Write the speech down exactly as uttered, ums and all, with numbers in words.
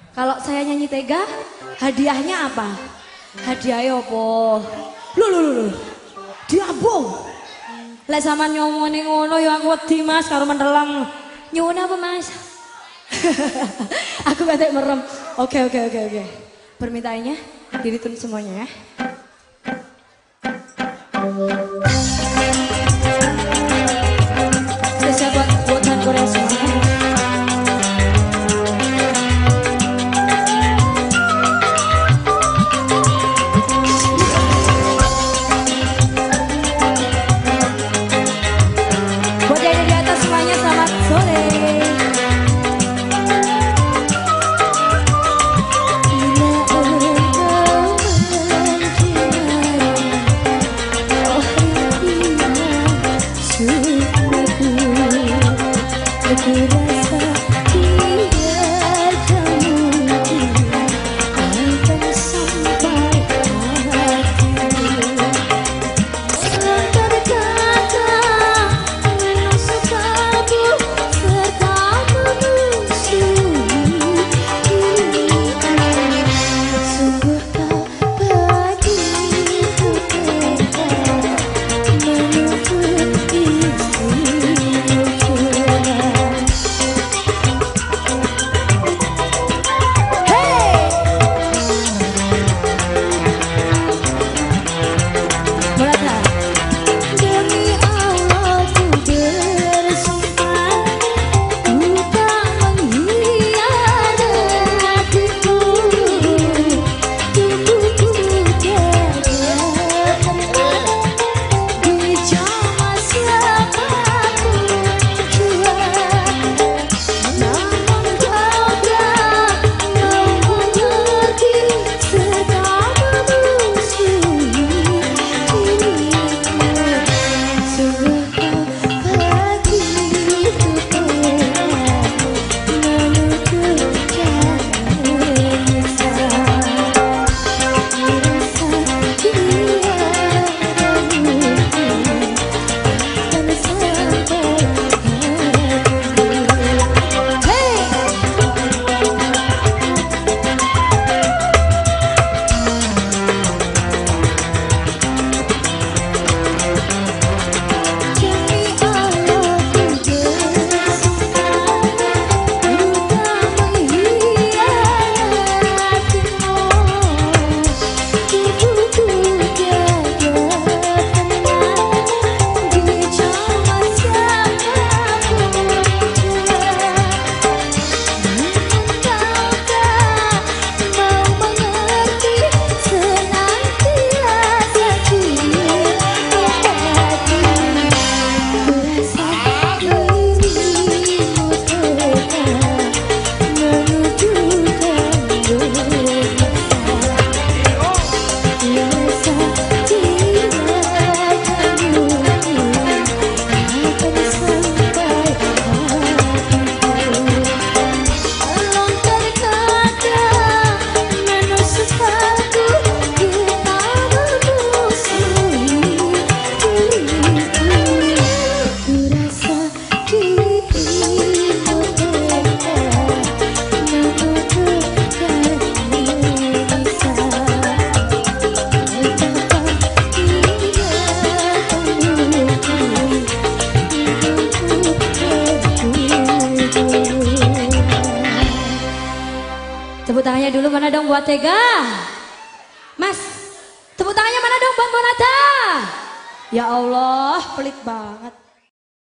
Kalau saya nyanyi Tega, hadiahnya apa? Hadiahnya apa? Lu lu lu lu. Diabung. Lek sampean nyomone ngono ya aku wedi Mas karo mentelang. Nyuwun apa Mas? Aku katek merem. Oke oke oke oke. Permintaannya dihitung semuanya ya. Spesial buat buatan Korea semuanya. Buat yang di atas semuanya selamat sore. Tepuk tangannya dulu mana dong buat Tega. Mas, tepuk tangannya mana dong buat Bonata. Ya Allah, pelit banget.